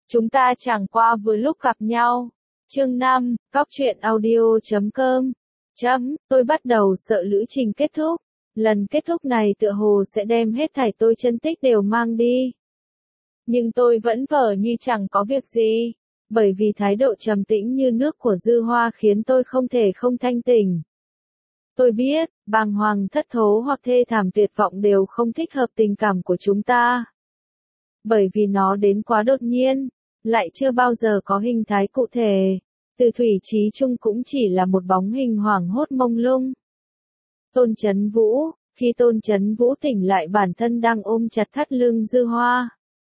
Chúng ta chẳng qua vừa lúc gặp nhau. Chương 5, Cóc truyện audio.com. Tôi bắt đầu sợ lữ trình kết thúc. Lần kết thúc này tựa hồ sẽ đem hết thảy tôi chân tích đều mang đi. Nhưng tôi vẫn vờ như chẳng có việc gì. Bởi vì thái độ trầm tĩnh như nước của Dư Hoa khiến tôi không thể không thanh tỉnh. Tôi biết, bàng hoàng thất thố hoặc thê thảm tuyệt vọng đều không thích hợp tình cảm của chúng ta. Bởi vì nó đến quá đột nhiên, lại chưa bao giờ có hình thái cụ thể. Từ thủy chí chung cũng chỉ là một bóng hình hoảng hốt mông lung. Tôn Chấn Vũ, khi Tôn Chấn Vũ tỉnh lại bản thân đang ôm chặt thắt lưng Dư Hoa.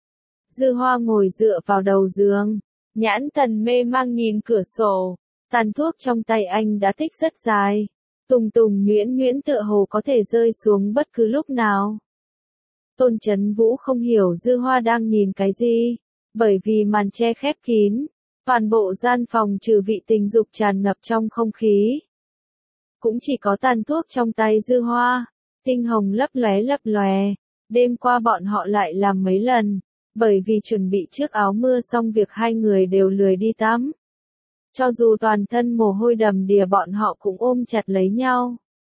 Dư Hoa ngồi dựa vào đầu giường, nhãn thần mê mang nhìn cửa sổ, tàn thuốc trong tay anh đã tích rất dài, tùng tùng nhuyễn nhuyễn tựa hồ có thể rơi xuống bất cứ lúc nào. Tôn Chấn Vũ không hiểu Dư Hoa đang nhìn cái gì, bởi vì màn che khép kín, toàn bộ gian phòng trừ vị tình dục tràn ngập trong không khí. Cũng chỉ có tàn thuốc trong tay Dư Hoa, tinh hồng lấp lóe, đêm qua bọn họ lại làm mấy lần, bởi vì chuẩn bị trước áo mưa xong việc hai người đều lười đi tắm. Cho dù toàn thân mồ hôi đầm đìa bọn họ cũng ôm chặt lấy nhau.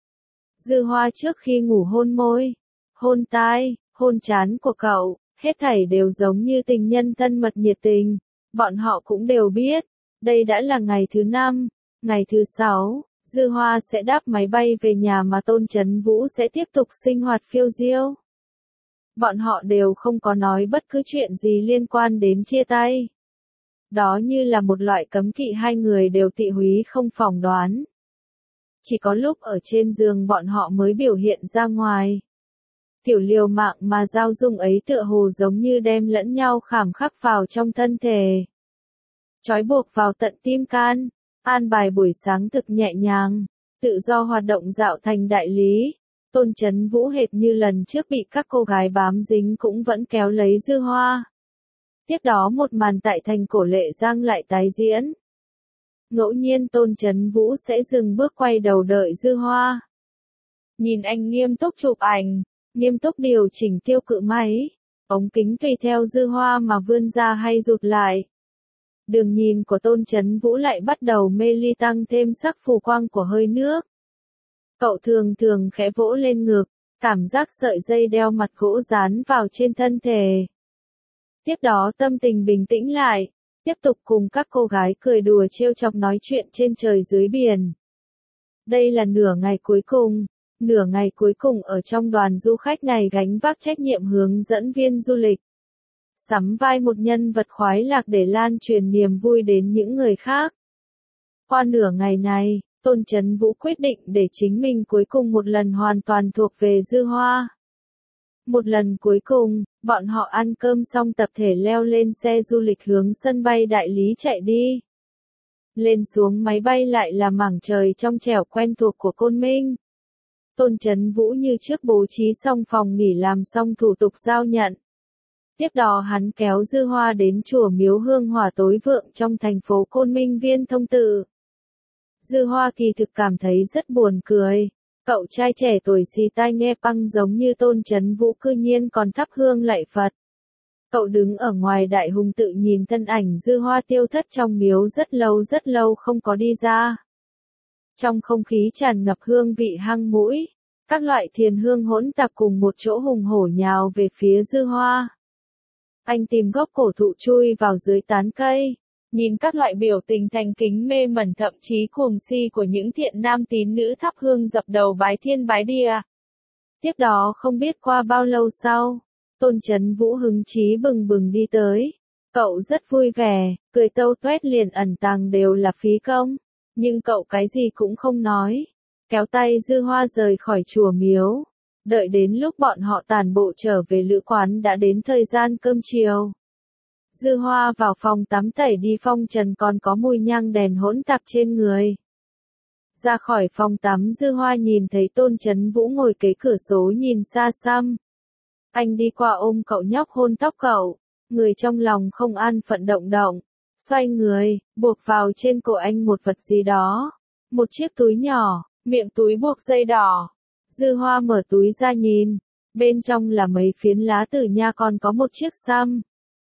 Dư Hoa trước khi ngủ hôn môi, hôn tai, hôn trán của cậu, hết thảy đều giống như tình nhân thân mật nhiệt tình. Bọn họ cũng đều biết, đây đã là ngày thứ 5, ngày thứ 6, Dư Hoa sẽ đáp máy bay về nhà mà Tôn Chấn Vũ sẽ tiếp tục sinh hoạt phiêu diêu. Bọn họ đều không có nói bất cứ chuyện gì liên quan đến chia tay. Đó như là một loại cấm kỵ hai người đều tị húy không phỏng đoán. Chỉ có lúc ở trên giường bọn họ mới biểu hiện ra ngoài. Tiểu liều mạng mà giao dung ấy tựa hồ giống như đem lẫn nhau khảm khắc vào trong thân thể. Trói buộc vào tận tim can, an bài buổi sáng thực nhẹ nhàng, tự do hoạt động dạo thành đại lý. Tôn Chấn Vũ hệt như lần trước bị các cô gái bám dính cũng vẫn kéo lấy Dư Hoa. Tiếp đó một màn tại thành Cổ Lệ Giang lại tái diễn. Ngẫu nhiên Tôn Chấn Vũ sẽ dừng bước quay đầu đợi Dư Hoa. Nhìn anh nghiêm túc chụp ảnh, nghiêm túc điều chỉnh tiêu cự máy, ống kính tùy theo Dư Hoa mà vươn ra hay rụt lại. Đường nhìn của Tôn Chấn Vũ lại bắt đầu mê ly tăng thêm sắc phù quang của hơi nước. Cậu thường thường khẽ vỗ lên ngực, cảm giác sợi dây đeo mặt gỗ dán vào trên thân thể. Tiếp đó tâm tình bình tĩnh lại, tiếp tục cùng các cô gái cười đùa trêu chọc nói chuyện trên trời dưới biển. Đây là nửa ngày cuối cùng ở trong đoàn du khách này gánh vác trách nhiệm hướng dẫn viên du lịch. Sắm vai một nhân vật khoái lạc để lan truyền niềm vui đến những người khác. Qua nửa ngày này, Tôn Chấn Vũ quyết định để chính mình cuối cùng một lần hoàn toàn thuộc về Dư Hoa. Một lần cuối cùng, bọn họ ăn cơm xong tập thể leo lên xe du lịch hướng sân bay Đại Lý chạy đi. Lên xuống máy bay lại là mảng trời trong trẻo quen thuộc của Côn Minh. Tôn Chấn Vũ như trước bố trí xong phòng nghỉ làm xong thủ tục giao nhận. Tiếp đó hắn kéo Dư Hoa đến chùa Miếu Hương Hỏa tối vượng trong thành phố Côn Minh Viên Thông Tự. Dư Hoa kỳ thực cảm thấy rất buồn cười. Cậu trai trẻ tuổi xì tai nghe băng giống như Tôn Chấn Vũ cư nhiên còn thắp hương lạy Phật. Cậu đứng ở ngoài đại hùng tự nhìn thân ảnh Dư Hoa tiêu thất trong miếu rất lâu không có đi ra. Trong không khí tràn ngập hương vị hăng mũi, các loại thiền hương hỗn tạp cùng một chỗ hùng hổ nhào về phía Dư Hoa. Anh tìm gốc cổ thụ chui vào dưới tán cây, nhìn các loại biểu tình thành kính mê mẩn thậm chí cuồng si của những thiện nam tín nữ thắp hương dập đầu bái thiên bái địa. Tiếp đó không biết qua bao lâu sau, Tôn Chấn Vũ hứng chí bừng bừng đi tới. Cậu rất vui vẻ, cười tâu tuét liền ẩn tàng đều là phí công, nhưng cậu cái gì cũng không nói, kéo tay Dư Hoa rời khỏi chùa miếu. Đợi đến lúc bọn họ tản bộ trở về lữ quán đã đến thời gian cơm chiều. Dư Hoa vào phòng tắm tẩy đi phong trần còn có mùi nhang đèn hỗn tạp trên người. Ra khỏi phòng tắm Dư Hoa nhìn thấy Tôn Chấn Vũ ngồi kế cửa sổ nhìn xa xăm. Anh đi qua ôm cậu nhóc hôn tóc cậu, người trong lòng không an phận động động. Xoay người, buộc vào trên cổ anh một vật gì đó. Một chiếc túi nhỏ, miệng túi buộc dây đỏ. Dư Hoa mở túi ra nhìn, bên trong là mấy phiến lá tử nha còn có một chiếc xăm.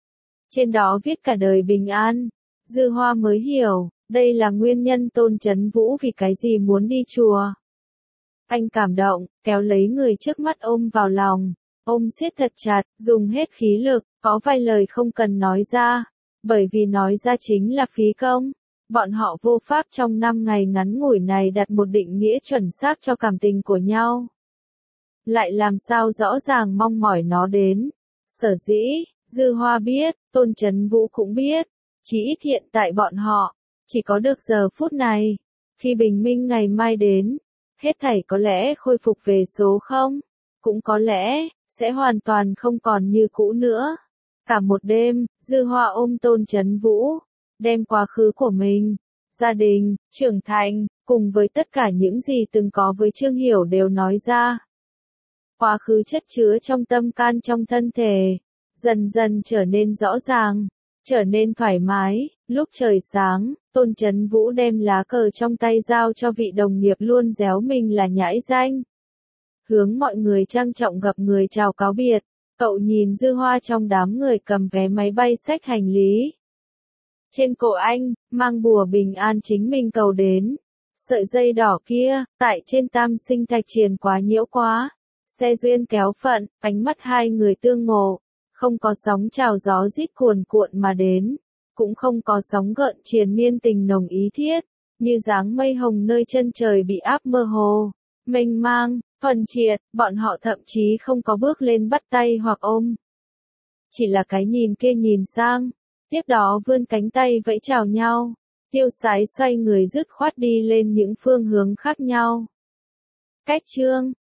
Trên đó viết cả đời bình an. Dư Hoa mới hiểu, đây là nguyên nhân Tôn Chấn Vũ vì cái gì muốn đi chùa. Anh cảm động, kéo lấy người trước mắt ôm vào lòng, ôm siết thật chặt, dùng hết khí lực, có vài lời không cần nói ra, bởi vì nói ra chính là phí công. Bọn họ vô pháp trong 5 ngày ngắn ngủi này đặt một định nghĩa chuẩn xác cho cảm tình của nhau. Lại làm sao rõ ràng mong mỏi nó đến. Sở dĩ, Dư Hoa biết, Tôn Chấn Vũ cũng biết, chỉ ít hiện tại bọn họ, chỉ có được giờ phút này. Khi bình minh ngày mai đến, hết thảy có lẽ khôi phục về số 0, cũng có lẽ, sẽ hoàn toàn không còn như cũ nữa. Cả một đêm, Dư Hoa ôm Tôn Chấn Vũ, đem quá khứ của mình, gia đình, trưởng thành, cùng với tất cả những gì từng có với Trương Hiểu đều nói ra. Quá khứ chất chứa trong tâm can trong thân thể, dần dần trở nên rõ ràng, trở nên thoải mái. Lúc trời sáng, Tôn Chấn Vũ đem lá cờ trong tay giao cho vị đồng nghiệp luôn réo mình là nhãi danh. Hướng mọi người trang trọng gặp người chào cáo biệt, cậu nhìn Dư Hoa trong đám người cầm vé máy bay xách hành lý. Trên cổ anh, mang bùa bình an chính mình cầu đến. Sợi dây đỏ kia, tại trên tam sinh thạch triền quá nhiễu quá. Xe duyên kéo phận, ánh mắt hai người tương ngộ. Không có sóng trào gió rít cuồn cuộn mà đến. Cũng không có sóng gợn triền miên tình nồng ý thiết. Như dáng mây hồng nơi chân trời bị áp mơ hồ. Mênh mang, thuần triệt, bọn họ thậm chí không có bước lên bắt tay hoặc ôm. Chỉ là cái nhìn kia nhìn sang. Tiếp đó vươn cánh tay vẫy chào nhau, tiêu sái xoay người dứt khoát đi lên những phương hướng khác nhau. Cách chương